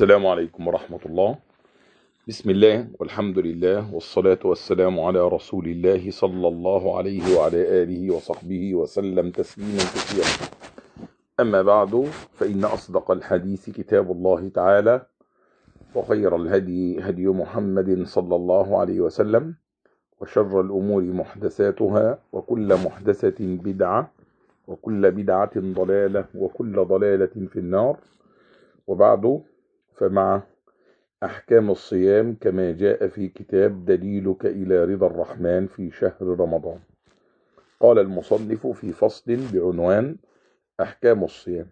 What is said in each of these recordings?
السلام عليكم ورحمة الله. بسم الله والحمد لله والصلاة والسلام على رسول الله صلى الله عليه وعلى آله وصحبه وسلم تسليما كثيرا. أما بعد، فإن أصدق الحديث كتاب الله تعالى، وخير الهدي هدي محمد صلى الله عليه وسلم، وشر الأمور محدثاتها، وكل محدثة بدعة، وكل بدعة ضلالة، وكل ضلالة في النار. وبعد، فمع أحكام الصيام كما جاء في كتاب دليلك إلى رضا الرحمن في شهر رمضان. قال المصنف في فصل بعنوان أحكام الصيام.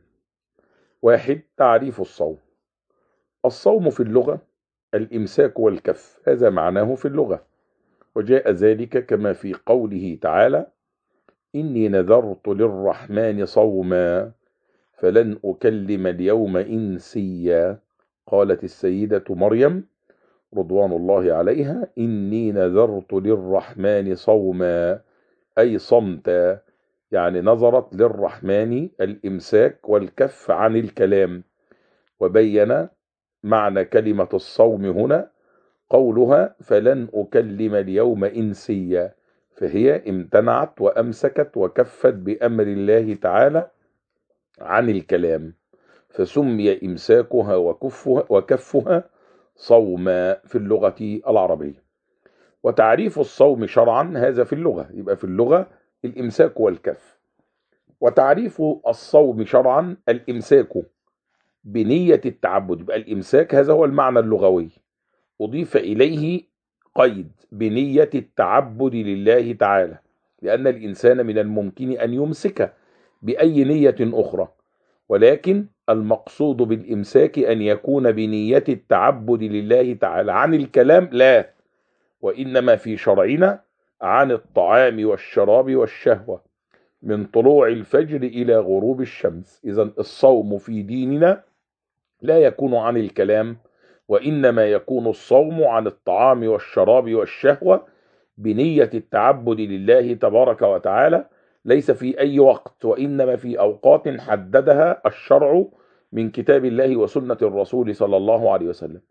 1. تعريف الصوم. الصوم في اللغة الإمساك والكف، هذا معناه في اللغة، وجاء ذلك كما في قوله تعالى: إني نذرت للرحمن صوما فلن أكلم اليوم إنسيا. قالت السيدة مريم رضوان الله عليها: إني نذرت للرحمن صوما، أي صمتا، يعني نظرت للرحمن الإمساك والكف عن الكلام. وبين معنى كلمة الصوم هنا قولها: فلن أكلم اليوم إنسيا، فهي امتنعت وأمسكت وكفت بأمر الله تعالى عن الكلام، فسمي إمساكها وكفها صوما في اللغة العربية. وتعريف الصوم شرعا هذا في اللغة، يبقى في اللغة الإمساك والكف. وتعريف الصوم شرعا الإمساك بنية التعبد، يبقى الإمساك هذا هو المعنى اللغوي، أضيف إليه قيد بنية التعبد لله تعالى، لأن الإنسان من الممكن أن يمسك بأي نية أخرى، ولكن المقصود بالإمساك أن يكون بنية التعبد لله تعالى. عن الكلام لا، وإنما في شرعنا عن الطعام والشراب والشهوة من طلوع الفجر إلى غروب الشمس. إذن الصوم في ديننا لا يكون عن الكلام، وإنما يكون الصوم عن الطعام والشراب والشهوة بنية التعبد لله تبارك وتعالى، ليس في أي وقت، وإنما في أوقات حددها الشرع من كتاب الله وسنة الرسول صلى الله عليه وسلم.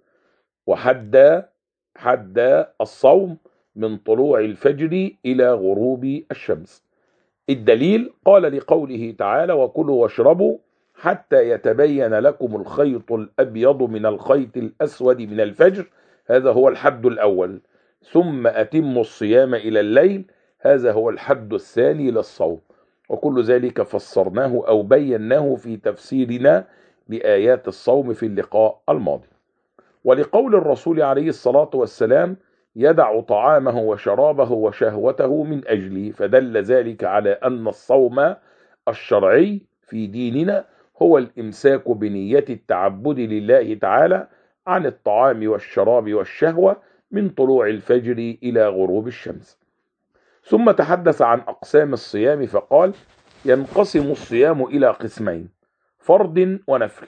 حد الصوم من طلوع الفجر إلى غروب الشمس. الدليل قال لقوله تعالى: وكلوا واشربوا حتى يتبين لكم الخيط الأبيض من الخيط الأسود من الفجر، هذا هو الحد الأول، ثم أتموا الصيام إلى الليل، هذا هو الحد الثاني للصوم. وكل ذلك فسرناه أو بيناه في تفسيرنا لآيات الصوم في اللقاء الماضي. ولقول الرسول عليه الصلاة والسلام: يدع طعامه وشرابه وشهوته من أجلي، فدل ذلك على أن الصوم الشرعي في ديننا هو الإمساك بنية التعبد لله تعالى عن الطعام والشراب والشهوة من طلوع الفجر إلى غروب الشمس. ثم تحدث عن أقسام الصيام فقال: ينقسم الصيام إلى قسمين: فرض ونفل.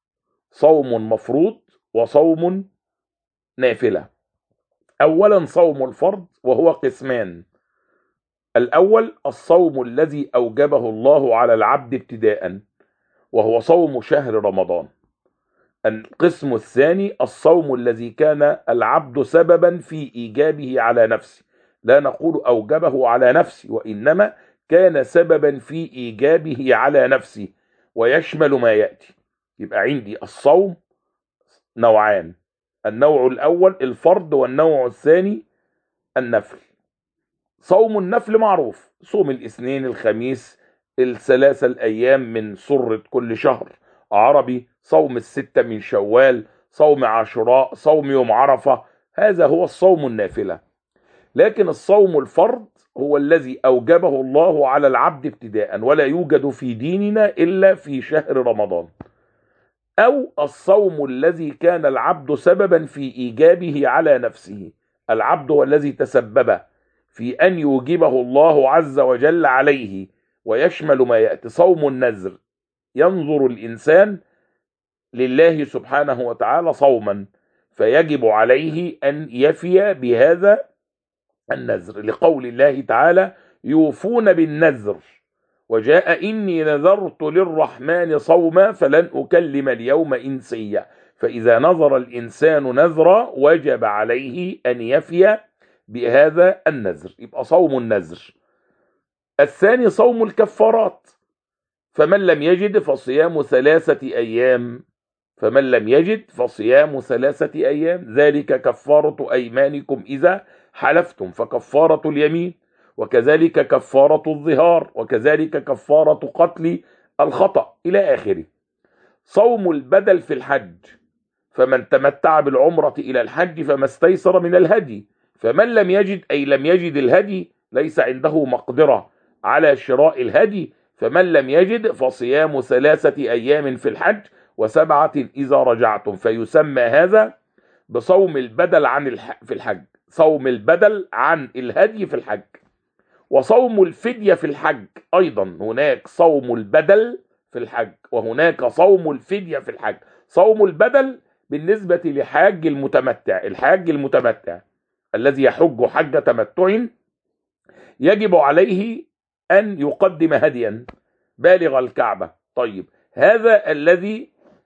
صوم مفروض وصوم نافلة. أولا صوم الفرض، وهو قسمان: الأول الصوم الذي أوجبه الله على العبد ابتداء، وهو صوم شهر رمضان. القسم الثاني الصوم الذي كان العبد سببا في إيجابه على نفسه، لا نقول أوجبه على نفسه، وإنما كان سببا في إيجابه على نفسه، ويشمل ما يأتي. يبقى عندي الصوم نوعان: النوع الأول الفرض، والنوع الثاني النفل. صوم النفل معروف: صوم الاثنين الخميس الثلاثة الأيام من سرة كل شهر عربي، صوم الستة من شوال، صوم عاشوراء، صوم يوم عرفة، هذا هو الصوم النافلة. لكن الصوم الفرض هو الذي أوجبه الله على العبد ابتداء، ولا يوجد في ديننا إلا في شهر رمضان. أو الصوم الذي كان العبد سببا في إيجابه على نفسه، العبد هو الذي تسبب في أن يوجبه الله عز وجل عليه، ويشمل ما يأتي. صوم النذر: ينظر الإنسان لله سبحانه وتعالى صوما، فيجب عليه أن يفي بهذا النذر، لقول الله تعالى: يوفون بالنذر. وجاء: إني نذرت للرحمن صوما فلن أكلم اليوم إنسيا، فإذا نذر الإنسان نذرا وجب عليه أن يفي بهذا النذر، يبقى صوم النذر. الثاني صوم الكفارات، فمن لم يجد فصيام 3 أيام، فمن لم يجد فصيام 3 أيام، ذلك كفارة أيمانكم إذا حلفتم، فكفارة اليمين، وكذلك كفارة الظهار، وكذلك كفارة قتل الخطأ إلى آخره. صوم البدل في الحج، فمن تمتع بالعمرة إلى الحج فما استيسر من الهدي، فمن لم يجد أي لم يجد الهدي، ليس عنده مقدرة على شراء الهدي، فمن لم يجد فصيام 3 أيام في الحج و7 إذا رجعتم، فيسمى هذا بصوم البدل في الحج، صوم البدل عن الهدي في الحج. وصوم الفدية في الحج أيضا، هناك صوم البدل في الحج وهناك صوم الفدية في الحج. صوم البدل بالنسبة لحاج المتمتع، الحاج المتمتع الذي يحج حج تمتع يجب عليه أن يقدم هديا بالغ الكعبة. طيب هذا الذي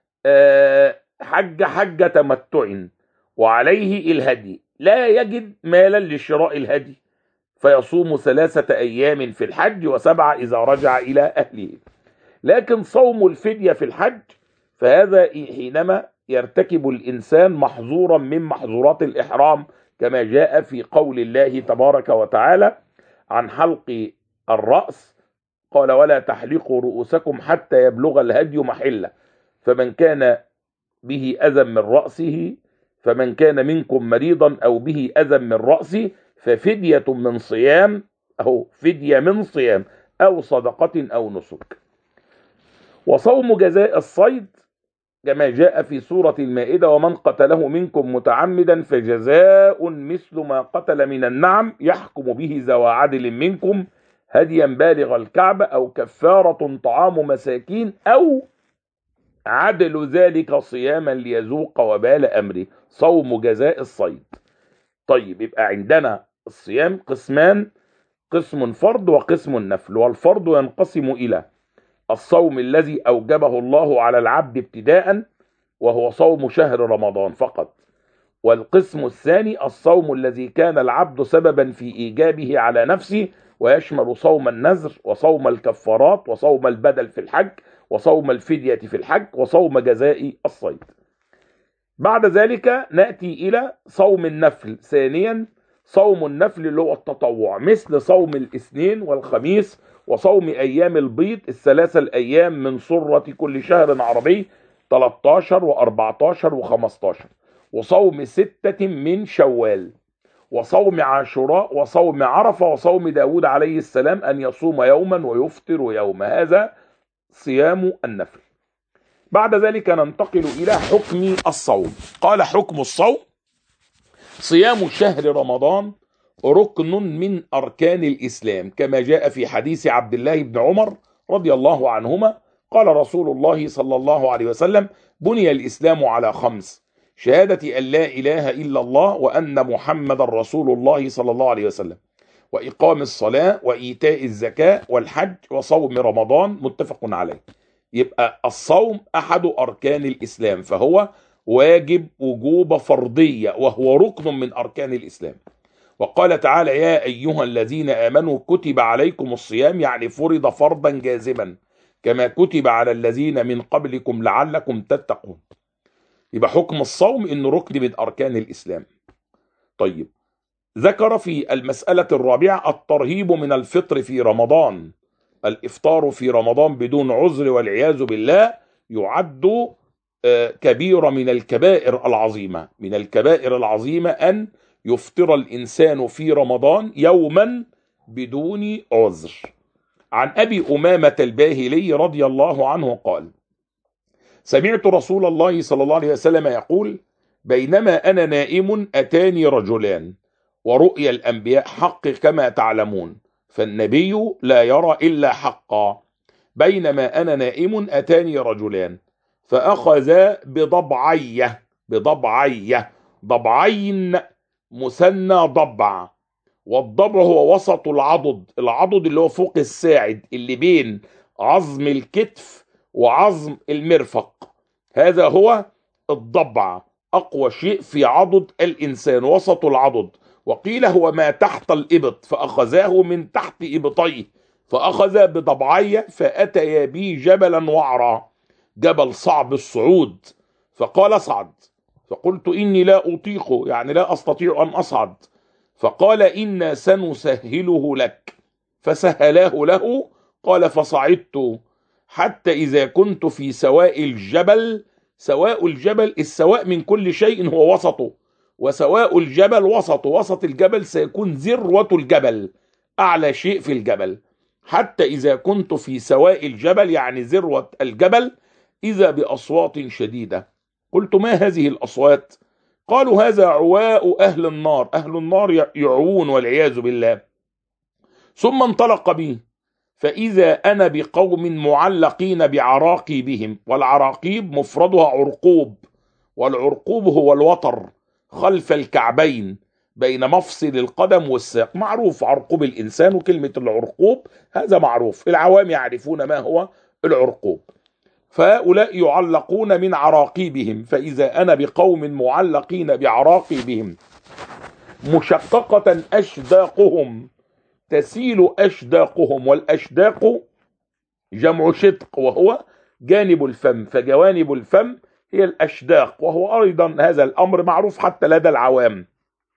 حج تمتع وعليه الهدي لا يجد مالا لشراء الهدي، فيصوم 3 أيام في الحج و7 إذا رجع إلى أهله. لكن صوم الفدية في الحج فهذا حينما يرتكب الإنسان محظورا من محظورات الإحرام، كما جاء في قول الله تبارك وتعالى عن حلق الرأس، قال ولا تحلقوا رؤوسكم حتى يبلغ الهدي محله، فمن كان به أذى من رأسه، فمن كان منكم مريضا أو به أذى من رأسه ففدية من صيام، أو فدية من صيام أو صدقة أو نسك. وصوم جزاء الصيد كما جاء في سورة المائدة ومن قتله منكم متعمدا فجزاء مثل ما قتل من النعم يحكم به ذوى عدل منكم هديا بالغ الكعبة أو كفارة طعام مساكين أو عدل ذلك صياما ليذوق وبال أمره، صوم جزاء الصيد. طيب يبقى عندنا الصيام قسمان، قسم فرض وقسم نفل، والفرض ينقسم إلى الصوم الذي أوجبه الله على العبد ابتداء وهو صوم شهر رمضان فقط، والقسم الثاني الصوم الذي كان العبد سببا في إيجابه على نفسه، ويشمل صوم النذر وصوم الكفارات وصوم البدل في الحج وصوم الفدية في الحج وصوم جزاء الصيد. بعد ذلك نأتي إلى صوم النفل ثانيا، صوم النفل اللي هو التطوع، مثل صوم الاثنين والخميس وصوم أيام البيض ال3 من سرة كل شهر عربي 13 و14 و15، وصوم 6 من شوال، وصوم عاشوراء وصوم عرفة وصوم داود عليه السلام أن يصوم يوما ويفطر يوما، هذا صيام النفل. بعد ذلك ننتقل إلى حكم الصوم. قال حكم الصوم صيام شهر رمضان ركن من أركان الإسلام، كما جاء في حديث عبد الله بن عمر رضي الله عنهما قال رسول الله صلى الله عليه وسلم بني الإسلام على 5: شهادة أن لا إله إلا الله وأن محمد رسول الله صلى الله عليه وسلم، وإقام الصلاة وإيتاء الزكاة والحج وصوم رمضان، متفق عليه. يبقى الصوم أحد أركان الإسلام، فهو واجب وجوب فرضية وهو ركن من أركان الإسلام. وقال تعالى يا أيها الذين آمنوا كتب عليكم الصيام، يعني فرض فرضا جازما كما كتب على الذين من قبلكم لعلكم تتقون. يبقى حكم الصوم إنه ركن من أركان الإسلام. طيب ذكر في المسألة الرابعة الترهيب من الفطر في رمضان، الإفطار في رمضان بدون عذر والعياذ بالله يعد كبيرة من الكبائر العظيمة، من الكبائر العظيمة أن يفطر الإنسان في رمضان يوما بدون عذر. عن أبي أمامة الباهلي رضي الله عنه قال سمعت رسول الله صلى الله عليه وسلم يقول بينما أنا نائم أتاني رجلان ورؤيا الأنبياء حق كما تعلمون، فالنبي لا يرى إلا حقا. بينما أنا نائم أتاني رجلان فأخذا ضبعين مثنى ضبع، والضبع هو وسط العضد اللي هو فوق الساعد اللي بين عظم الكتف وعظم المرفق، هذا هو الضبع أقوى شيء في عضد الإنسان، وسط العضد. وقيل هو ما تحت الإبط، فأخذاه من تحت إبطيه، فأخذ بضبعي فأتيا بي جبلا وعرا، جبل صعب الصعود، فقال اصعد. فقلت إني لا أطيقه، يعني لا أستطيع أن أصعد. فقال إنا سنسهله لك، فسهلاه له. قال فصعدت حتى إذا كنت في سواء الجبل. سواء الجبل، السواء من كل شيء هو وسطه، وسواء الجبل وسطه، وسط الجبل سيكون ذروة الجبل، أعلى شيء في الجبل. حتى إذا كنت في سواء الجبل يعني ذروة الجبل، إذا بأصوات شديدة. قلت ما هذه الأصوات؟ قالوا هذا عواء أهل النار، أهل النار يعوون والعياذ بالله. ثم انطلق بي، فإذا أنا بقوم معلقين بعراقيبهم، والعراقيب مفردها عرقوب، والعرقوب هو الوتر خلف الكعبين بين مفصل القدم والساق، معروف عرقوب الإنسان، وكلمة العرقوب هذا معروف، العوام يعرفون ما هو العرقوب. فهؤلاء يعلقون من عراقيبهم، فإذا أنا بقوم معلقين بعراقيبهم مشققة أشداقهم، تسيل أشداقهم، والأشداق جمع شدق وهو جانب الفم، فجوانب الفم هي الأشداق، وهو أيضا هذا الأمر معروف حتى لدى العوام.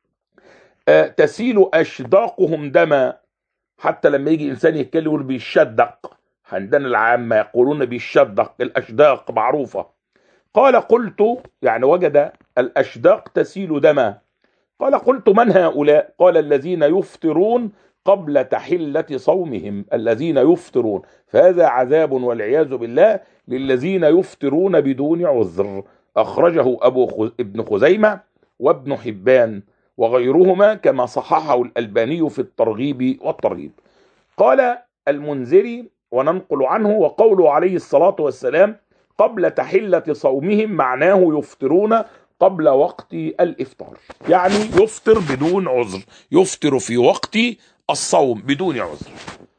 تسيل أشداقهم دما، حتى لما يجي إنسان يتكلم يقول بيشدق، عندنا العامة يقولون بيشدق، الأشداق معروفة. قال قلت، يعني وجد الأشداق تسيل دما. قال قلت من هؤلاء؟ قال الذين يفطرون قبل تحلة صومهم، الذين يفطرون، فهذا عذاب والعياذ بالله للذين يفطرون بدون عذر. أخرجه ابن خزيمة وابن حبان وغيرهما، كما صححه الألباني في الترغيب والترهيب. قال المنذري وننقل عنه: وقوله عليه الصلاة والسلام قبل تحلة صومهم معناه يفطرون قبل وقت الإفطار، يعني يفطر بدون عذر، يفطر في وقت الصوم بدون عذر.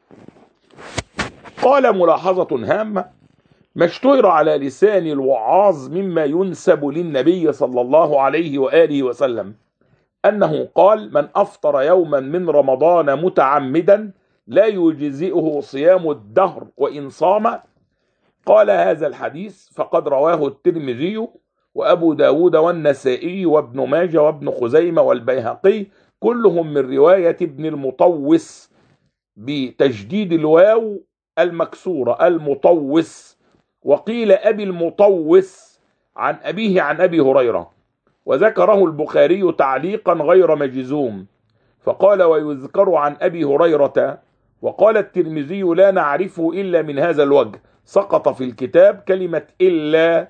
قال ملاحظة هامة: ما اشتهر على لسان الوعاظ مما ينسب للنبي صلى الله عليه وآله وسلم أنه قال: من أفطر يوما من رمضان متعمدا لا يجزئه صيام الدهر وإن صام. قال هذا الحديث فقد رواه الترمذي وأبو داود والنسائي وابن ماجه وابن خزيمة والبيهقي، كلهم من رواية ابن المطوس بتجديد الواو المكسورة، المطوس. وقيل أبي المطوس عن أبيه عن أبي هريرة، وذكره البخاري تعليقا غير مجزوم، فقال ويذكر عن أبي هريرة. وقال الترمذي لا نعرفه إلا من هذا الوجه، سقط في الكتاب كلمة إلا،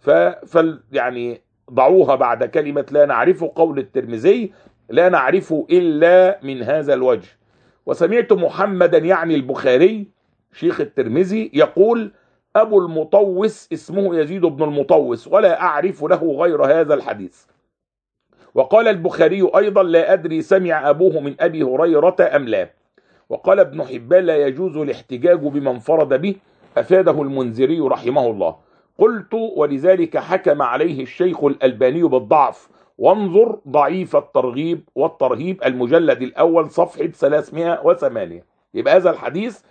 يعني ضعوها بعد كلمة لا نعرفه. قول الترمذي لا نعرفه إلا من هذا الوجه. وسمعت محمدا يعني البخاري شيخ الترمذي يقول: أبو المطوس اسمه يزيد بن المطوس، ولا أعرف له غير هذا الحديث. وقال البخاري أيضا: لا أدري سمع أبوه من أبي هريرة أم لا. وقال ابن حبان: لا يجوز الاحتجاج بمن فرد به، أفاده المنذري رحمه الله. قلت: ولذلك حكم عليه الشيخ الألباني بالضعف، وانظر ضعيف الترغيب والترهيب المجلد الأول صفحة 308. يبقى هذا الحديث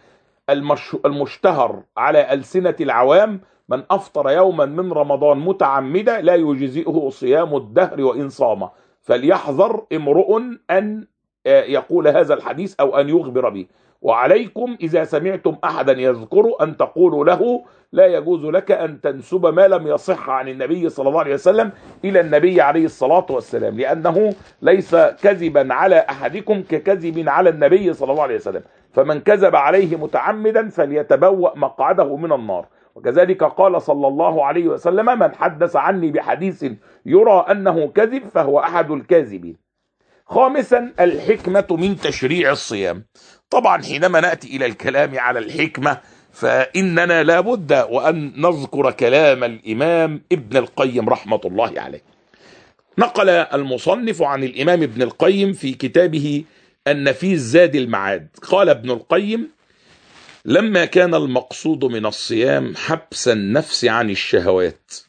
المشتهر على ألسنة العوام: من أفطر يوما من رمضان متعمدا لا يجزئه صيام الدهر وإن صام. فليحذر امرؤ أن يقول هذا الحديث أو أن يخبر به. وعليكم إذا سمعتم أحدا يذكر أن تقولوا له: لا يجوز لك أن تنسب ما لم يصح عن النبي صلى الله عليه وسلم إلى النبي عليه الصلاة والسلام، لأنه ليس كذبا على أحدكم ككذب على النبي صلى الله عليه وسلم، فمن كذب عليه متعمدا فليتبوأ مقعده من النار. وكذلك قال صلى الله عليه وسلم: من حدث عني بحديث يرى أنه كذب فهو أحد الكاذبين. خامسا، الحكمة من تشريع الصيام. طبعا حينما نأتي إلى الكلام على الحكمة فإننا لابد وأن نذكر كلام الإمام ابن القيم رحمة الله عليه. نقل المصنف عن الإمام ابن القيم في كتابه النفيس زاد المعاد، قال ابن القيم: لما كان المقصود من الصيام حبس النفس عن الشهوات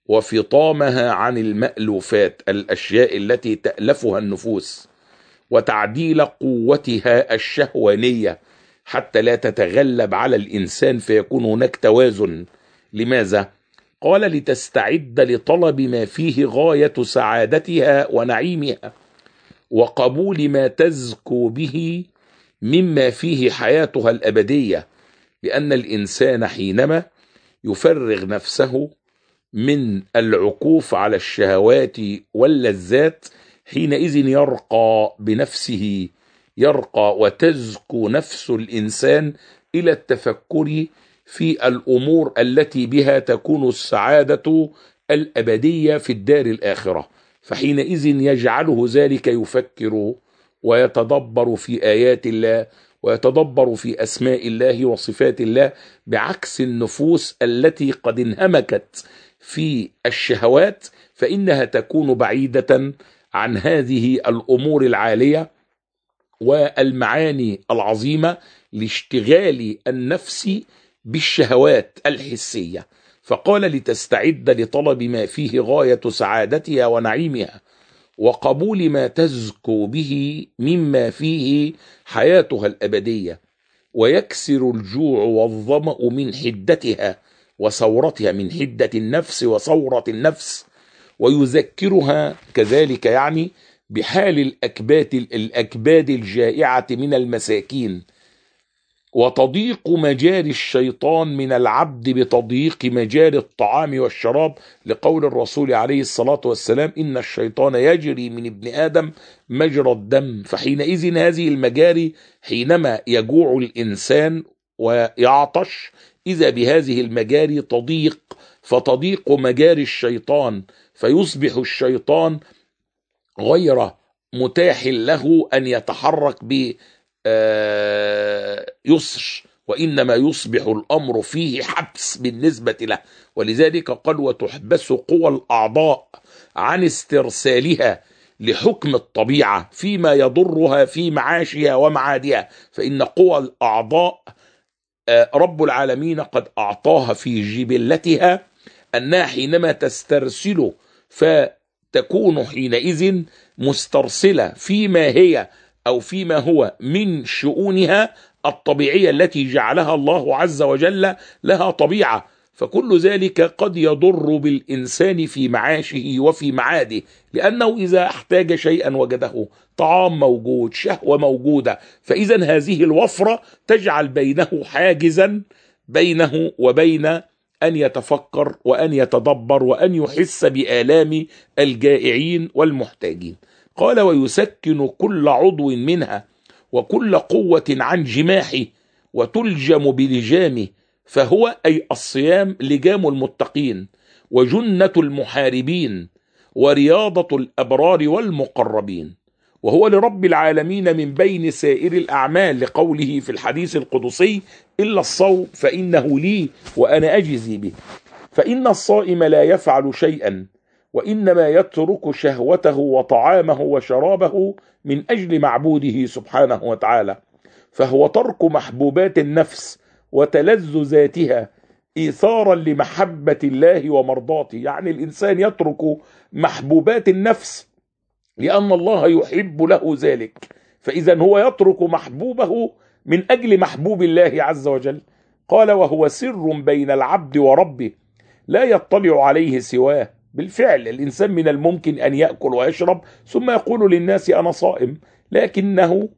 وفطامها عن المألوفات، الأشياء التي تألفها النفوس، وتعديل قوتها الشهوانية حتى لا تتغلب على الإنسان فيكون هناك توازن. لماذا؟ قال لتستعد لطلب ما فيه غاية سعادتها ونعيمها، وقبول ما تزكو به مما فيه حياتها الأبدية، لأن الإنسان حينما يفرغ نفسه من العكوف على الشهوات واللذات حينئذ يرقى بنفسه، يرقى وتزكو نفس الإنسان إلى التفكر في الأمور التي بها تكون السعادة الأبدية في الدار الآخرة، فحينئذ يجعله ذلك يفكر ويتدبر في آيات الله ويتدبر في أسماء الله وصفات الله، بعكس النفوس التي قد انهمكت في الشهوات، فإنها تكون بعيدة عن هذه الأمور العالية والمعاني العظيمة لاشتغال النفس بالشهوات الحسية. فقال لتستعد لطلب ما فيه غاية سعادتها ونعيمها، وقبول ما تزكو به مما فيه حياتها الأبدية، ويكسر الجوع والظمأ من حدتها وثورتها، من حدة النفس وثورة النفس، ويذكرها كذلك يعني بحال الأكباد الجائعة من المساكين، وتضيق مجاري الشيطان من العبد بتضييق مجاري الطعام والشراب، لقول الرسول عليه الصلاة والسلام: إن الشيطان يجري من ابن آدم مجرى الدم. فحينئذ هذه المجاري حينما يجوع الإنسان ويعطش إذا بهذه المجاري تضيق، فتضيق مجاري الشيطان، فيصبح الشيطان غير متاح له أن يتحرك يسر، وإنما يصبح الأمر فيه حبس بالنسبة له. ولذلك قال: وتحبس قوى الأعضاء عن استرسالها لحكم الطبيعة فيما يضرها في معاشها ومعادها، فإن قوى الأعضاء رب العالمين قد أعطاها في جبلتها أنها حينما تسترسل فتكون حينئذ مسترسلة فيما هي أو فيما هو من شؤونها الطبيعية التي جعلها الله عز وجل لها طبيعة، فكل ذلك قد يضر بالإنسان في معاشه وفي معاده، لأنه إذا احتاج شيئا وجده، طعام موجود، شهوة موجودة، فإذا هذه الوفرة تجعل بينه حاجزا بينه وبين أن يتفكر وأن يتدبر وأن يحس بآلام الجائعين والمحتاجين. قال: ويسكن كل عضو منها وكل قوة عن جماحه، وتلجم بلجامه، فهو أي الصيام لجام المتقين وجنة المحاربين ورياضة الأبرار والمقربين، وهو لرب العالمين من بين سائر الأعمال، لقوله في الحديث القدسي: إلا الصوم فإنه لي وأنا أجزي به. فإن الصائم لا يفعل شيئا، وإنما يترك شهوته وطعامه وشرابه من أجل معبوده سبحانه وتعالى، فهو ترك محبوبات النفس وتلذذاتها إيثارا لمحبة الله ومرضاته. يعني الإنسان يترك محبوبات النفس لأن الله يحب له ذلك، فإذا هو يترك محبوبه من أجل محبوب الله عز وجل. قال: وهو سر بين العبد وربه لا يطلع عليه سواه. بالفعل الإنسان من الممكن أن يأكل ويشرب ثم يقول للناس أنا صائم، لكنه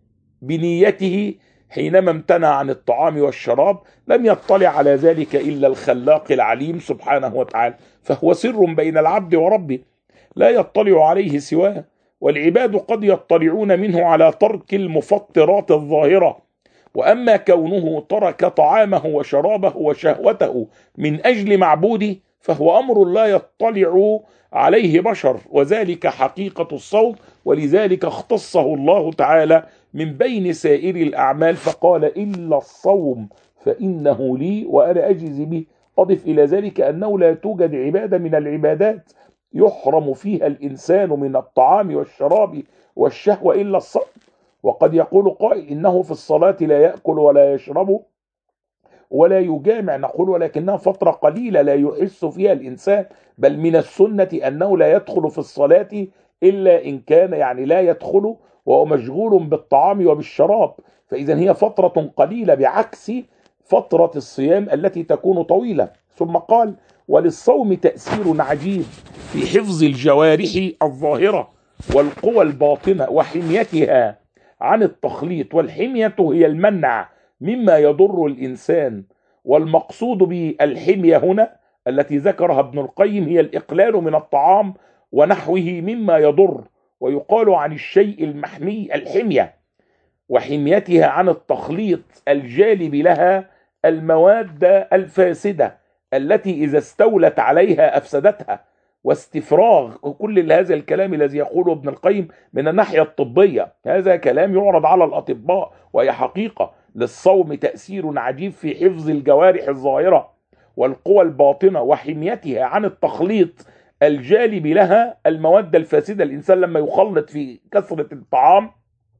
بنيته حينما امتنع عن الطعام والشراب لم يطلع على ذلك إلا الخلاق العليم سبحانه وتعالى، فهو سر بين العبد وربه لا يطلع عليه سواه. والعباد قد يطلعون منه على ترك المفطرات الظاهرة، وأما كونه ترك طعامه وشرابه وشهوته من أجل معبوده فهو أمر لا يطلع عليه بشر، وذلك حقيقة الصوم، ولذلك اختصه الله تعالى من بين سائر الأعمال فقال: إلا الصوم فإنه لي وأنا أجزي به. أضف إلى ذلك أنه لا توجد عبادة من العبادات يحرم فيها الإنسان من الطعام والشراب والشهوة إلا الصوم. وقد يقول قائل: إنه في الصلاة لا يأكل ولا يشرب ولا يجامع، نقول ولكنها فترة قليلة لا يحس فيها الإنسان، بل من السنة أنه لا يدخل في الصلاة إلا إن كان يعني لا يدخل وهو مشغول بالطعام وبالشراب، فإذا هي فترة قليلة بعكس فترة الصيام التي تكون طويلة. ثم قال: وللصوم تأثير عجيب في حفظ الجوارح الظاهرة والقوى الباطنة وحميتها عن التخليط، والحمية هي المنع مما يضر الإنسان، والمقصود بالحمية هنا التي ذكرها ابن القيم هي الإقلال من الطعام ونحوه مما يضر، ويقال عن الشيء المحمي الحمية، وحميتها عن التخليط الجالب لها المواد الفاسدة التي إذا استولت عليها أفسدتها، واستفراغ كل هذا الكلام الذي يقوله ابن القيم من الناحية الطبية، هذا كلام يعرض على الأطباء وهي حقيقة. للصوم تأثير عجيب في حفظ الجوارح الظاهرة والقوى الباطنة وحميتها عن التخليط الجالب لها المواد الفاسدة. الإنسان لما يخلط في كثرة الطعام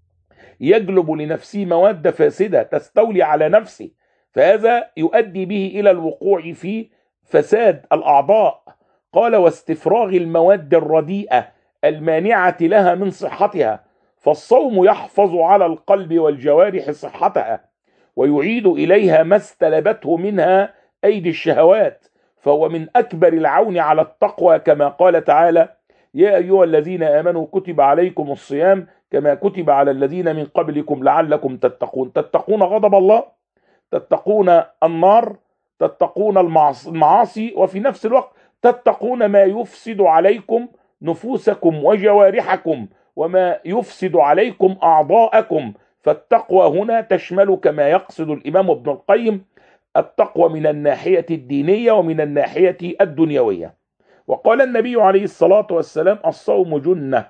يجلب لنفسه مواد فاسدة تستولي على نفسه، فهذا يؤدي به إلى الوقوع في فساد الأعضاء. قال: واستفراغ المواد الرديئة المانعة لها من صحتها، فالصوم يحفظ على القلب والجوارح صحتها ويعيد إليها ما استلبته منها أيدي الشهوات، فهو من أكبر العون على التقوى، كما قال تعالى: يا أيها الذين آمنوا كتب عليكم الصيام كما كتب على الذين من قبلكم لعلكم تتقون. تتقون غضب الله، تتقون النار، تتقون المعاصي، وفي نفس الوقت تتقون ما يفسد عليكم نفوسكم وجوارحكم وما يفسد عليكم أعضاءكم. فالتقوى هنا تشمل كما يقصد الإمام ابن القيم التقوى من الناحية الدينية ومن الناحية الدنيوية. وقال النبي عليه الصلاة والسلام: الصوم جنة،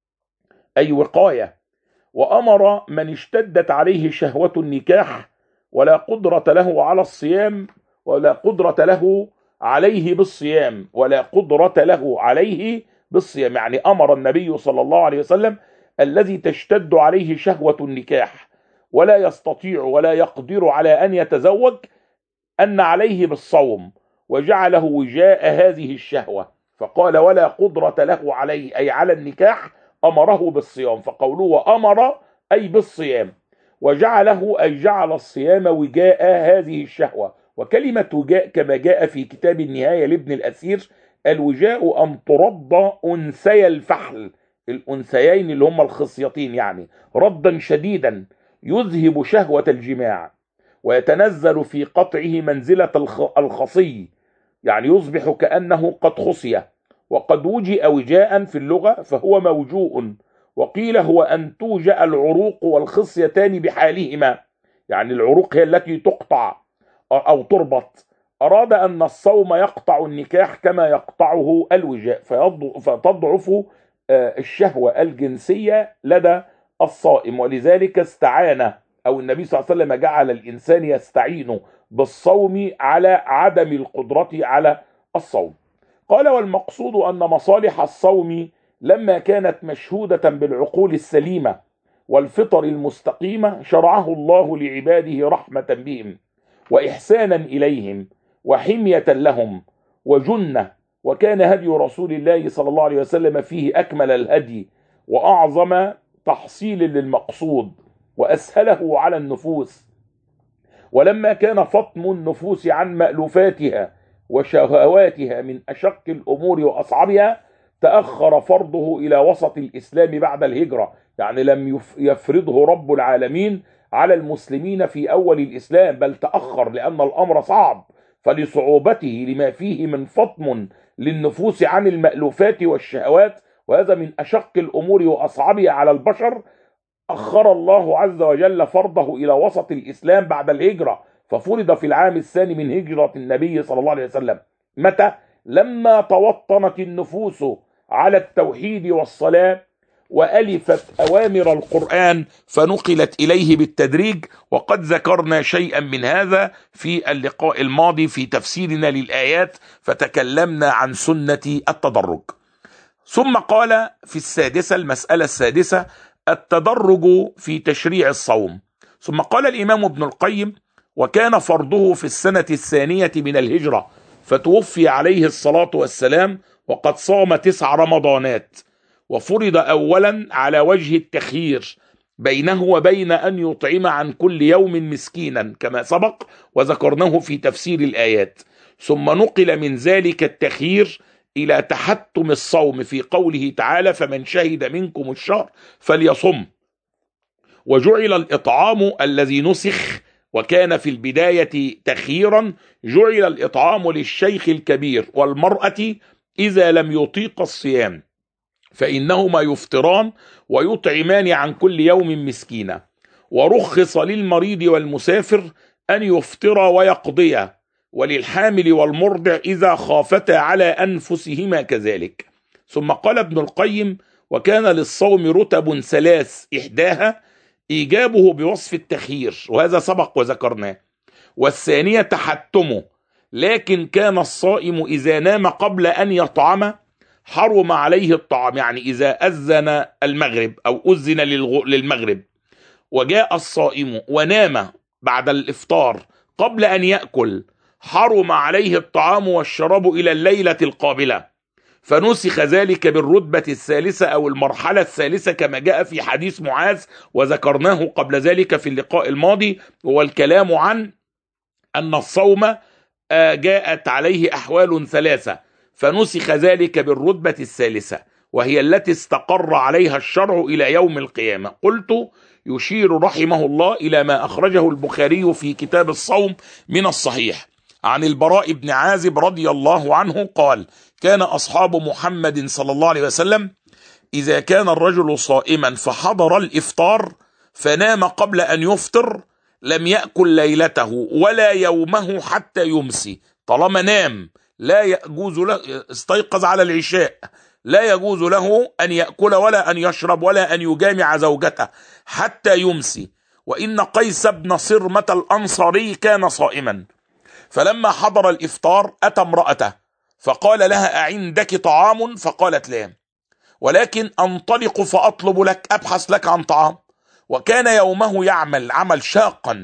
أي وقاية، وأمر من اشتدت عليه شهوة النكاح ولا قدرة له على الصيام ولا قدرة له عليه بالصيام يعني أمر النبي صلى الله عليه وسلم الذي تشتد عليه شهوة النكاح ولا يستطيع ولا يقدر على أن يتزوج أن عليه بالصوم، وجعله وجاء هذه الشهوة، فقال: ولا قدرة له عليه أي على النكاح، أمره بالصيام، فقوله وأمر أي بالصيام، وجعله أي جعل الصيام وجاء هذه الشهوة. وكلمة وجاء كما جاء في كتاب النهاية لابن الأثير: الوجاء أن ترد أنثي الفحل، الأنثيين اللي هم الخصيتين، يعني ردا شديدا يذهب شهوة الجماع ويتنزل في قطعه منزلة الخصي، يعني يصبح كأنه قد خصي. وقد وجئ وجاء في اللغة فهو موجوء، وقيل هو أن توجأ العروق والخصيتان بحالهما، يعني العروق هي التي تقطع أو تربط. أراد أن الصوم يقطع النكاح كما يقطعه الوجاء، فتضعف الشهوة الجنسية لدى الصائم، ولذلك استعان أو النبي صلى الله عليه وسلم جعل الإنسان يستعين بالصوم على عدم القدرة على الصوم. قال: والمقصود أن مصالح الصوم لما كانت مشهودة بالعقول السليمة والفطر المستقيمة شرعه الله لعباده رحمة بهم وإحسانا إليهم وحمية لهم وجنة، وكان هدي رسول الله صلى الله عليه وسلم فيه أكمل الهدي وأعظم تحصيل للمقصود وأسهله على النفوس. ولما كان فطم النفوس عن مألوفاتها وشهواتها من أشق الأمور وأصعبها تأخر فرضه إلى وسط الإسلام بعد الهجرة، يعني لم يفرضه رب العالمين على المسلمين في أول الإسلام، بل تأخر لأن الأمر صعب، فلصعوبته لما فيه من فطم للنفوس عن المألوفات والشهوات، وهذا من أشق الأمور وأصعبها على البشر، أخر الله عز وجل فرضه إلى وسط الإسلام بعد الهجرة، ففرض في العام الثاني من هجرة النبي صلى الله عليه وسلم. متى؟ لما توطنت النفوس على التوحيد والصلاة وألفت أوامر القرآن فنقلت إليه بالتدريج، وقد ذكرنا شيئا من هذا في اللقاء الماضي في تفسيرنا للآيات، فتكلمنا عن سنة التدرج. ثم قال في السادسة، المسألة السادسة، التدرج في تشريع الصوم. ثم قال الإمام ابن القيم: وكان فرضه في السنة الثانية من الهجرة، فتوفي عليه الصلاة والسلام وقد صام 9 رمضانات، وفرض أولا على وجه التخيير بينه وبين أن يطعم عن كل يوم مسكينا كما سبق وذكرناه في تفسير الآيات، ثم نقل من ذلك التخيير إلى تحتم الصوم في قوله تعالى: فمن شهد منكم الشهر فليصم. وجعل الإطعام الذي نسخ وكان في البداية تخييرا، جعل الإطعام للشيخ الكبير والمرأة إذا لم يطيق الصيام، فإنهما يفطران ويطعمان عن كل يوم مسكينا. ورخص للمريض والمسافر أن يفطر ويقضي، وللحامل والمرضع إذا خافتا على أنفسهما كذلك. ثم قال ابن القيم: وكان للصوم رتب 3، إحداها إيجابه بوصف التخيير وهذا سبق وذكرناه، والثانية تحتمه، لكن كان الصائم إذا نام قبل أن يطعم حرم عليه الطعام، يعني إذا أذن المغرب أو أذن للمغرب وجاء الصائم ونام بعد الإفطار قبل أن يأكل، حرم عليه الطعام والشراب إلى الليلة القابلة، فنسخ ذلك بالرتبة الثالثة أو المرحلة الثالثة كما جاء في حديث معاذ وذكرناه قبل ذلك في اللقاء الماضي، هو الكلام عن أن الصوم جاءت عليه أحوال 3، فنسخ ذلك بالرتبة الثالثة وهي التي استقر عليها الشرع إلى يوم القيامة. قلت: يشير رحمه الله إلى ما أخرجه البخاري في كتاب الصوم من الصحيح عن البراء بن عازب رضي الله عنه قال: كان أصحاب محمد صلى الله عليه وسلم إذا كان الرجل صائما فحضر الإفطار فنام قبل أن يفطر لم يأكل ليلته ولا يومه حتى يمسي. طالما نام لا يجوز له، استيقظ على العشاء، لا يجوز له أن يأكل ولا أن يشرب ولا أن يجامع زوجته حتى يمسي. وإن قيس بن صرمة الأنصاري كان صائما، فلما حضر الإفطار أتى امرأته فقال لها: أعندك طعام؟ فقالت: لا، ولكن أنطلق فأطلب لك، أبحث لك عن طعام. وكان يومه يعمل عمل شاقا،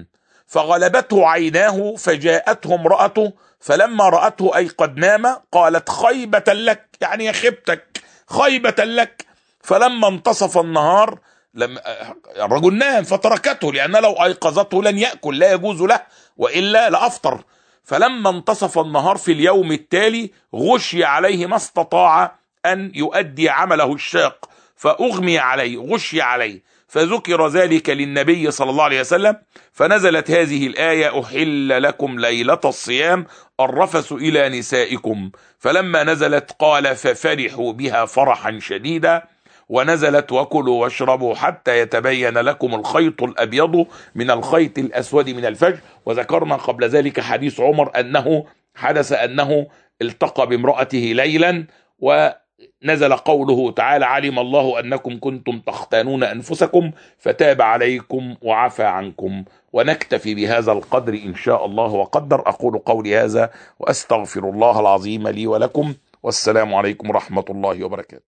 فغلبته عيناه فجاءته امرأته، فلما رأته أي قد نام قالت: خيبة لك، يعني يا خيبتك، خيبة لك. فلما انتصف النهار الرجل نام فتركته، لأن لو أيقظته لن يأكل، لا يجوز له وإلا لأفطر. فلما انتصف النهار في اليوم التالي غشي عليه ما استطاع أن يؤدي عمله الشاق، فأغمي عليه، غشي عليه، فذكر ذلك للنبي صلى الله عليه وسلم، فنزلت هذه الآية: أحل لكم ليلة الصيام الرفث إلى نسائكم. فلما نزلت قال: ففرحوا بها فرحا شديدا. ونزلت: وكلوا واشربوا حتى يتبين لكم الخيط الأبيض من الخيط الأسود من الفجر. وذكرنا قبل ذلك حديث عمر أنه حدث أنه التقى بامرأته ليلا، ونزل قوله تعالى: علم الله أنكم كنتم تختانون أنفسكم فتاب عليكم وعفى عنكم. ونكتفي بهذا القدر إن شاء الله وقدر. أقول قولي هذا وأستغفر الله العظيم لي ولكم، والسلام عليكم ورحمة الله وبركاته.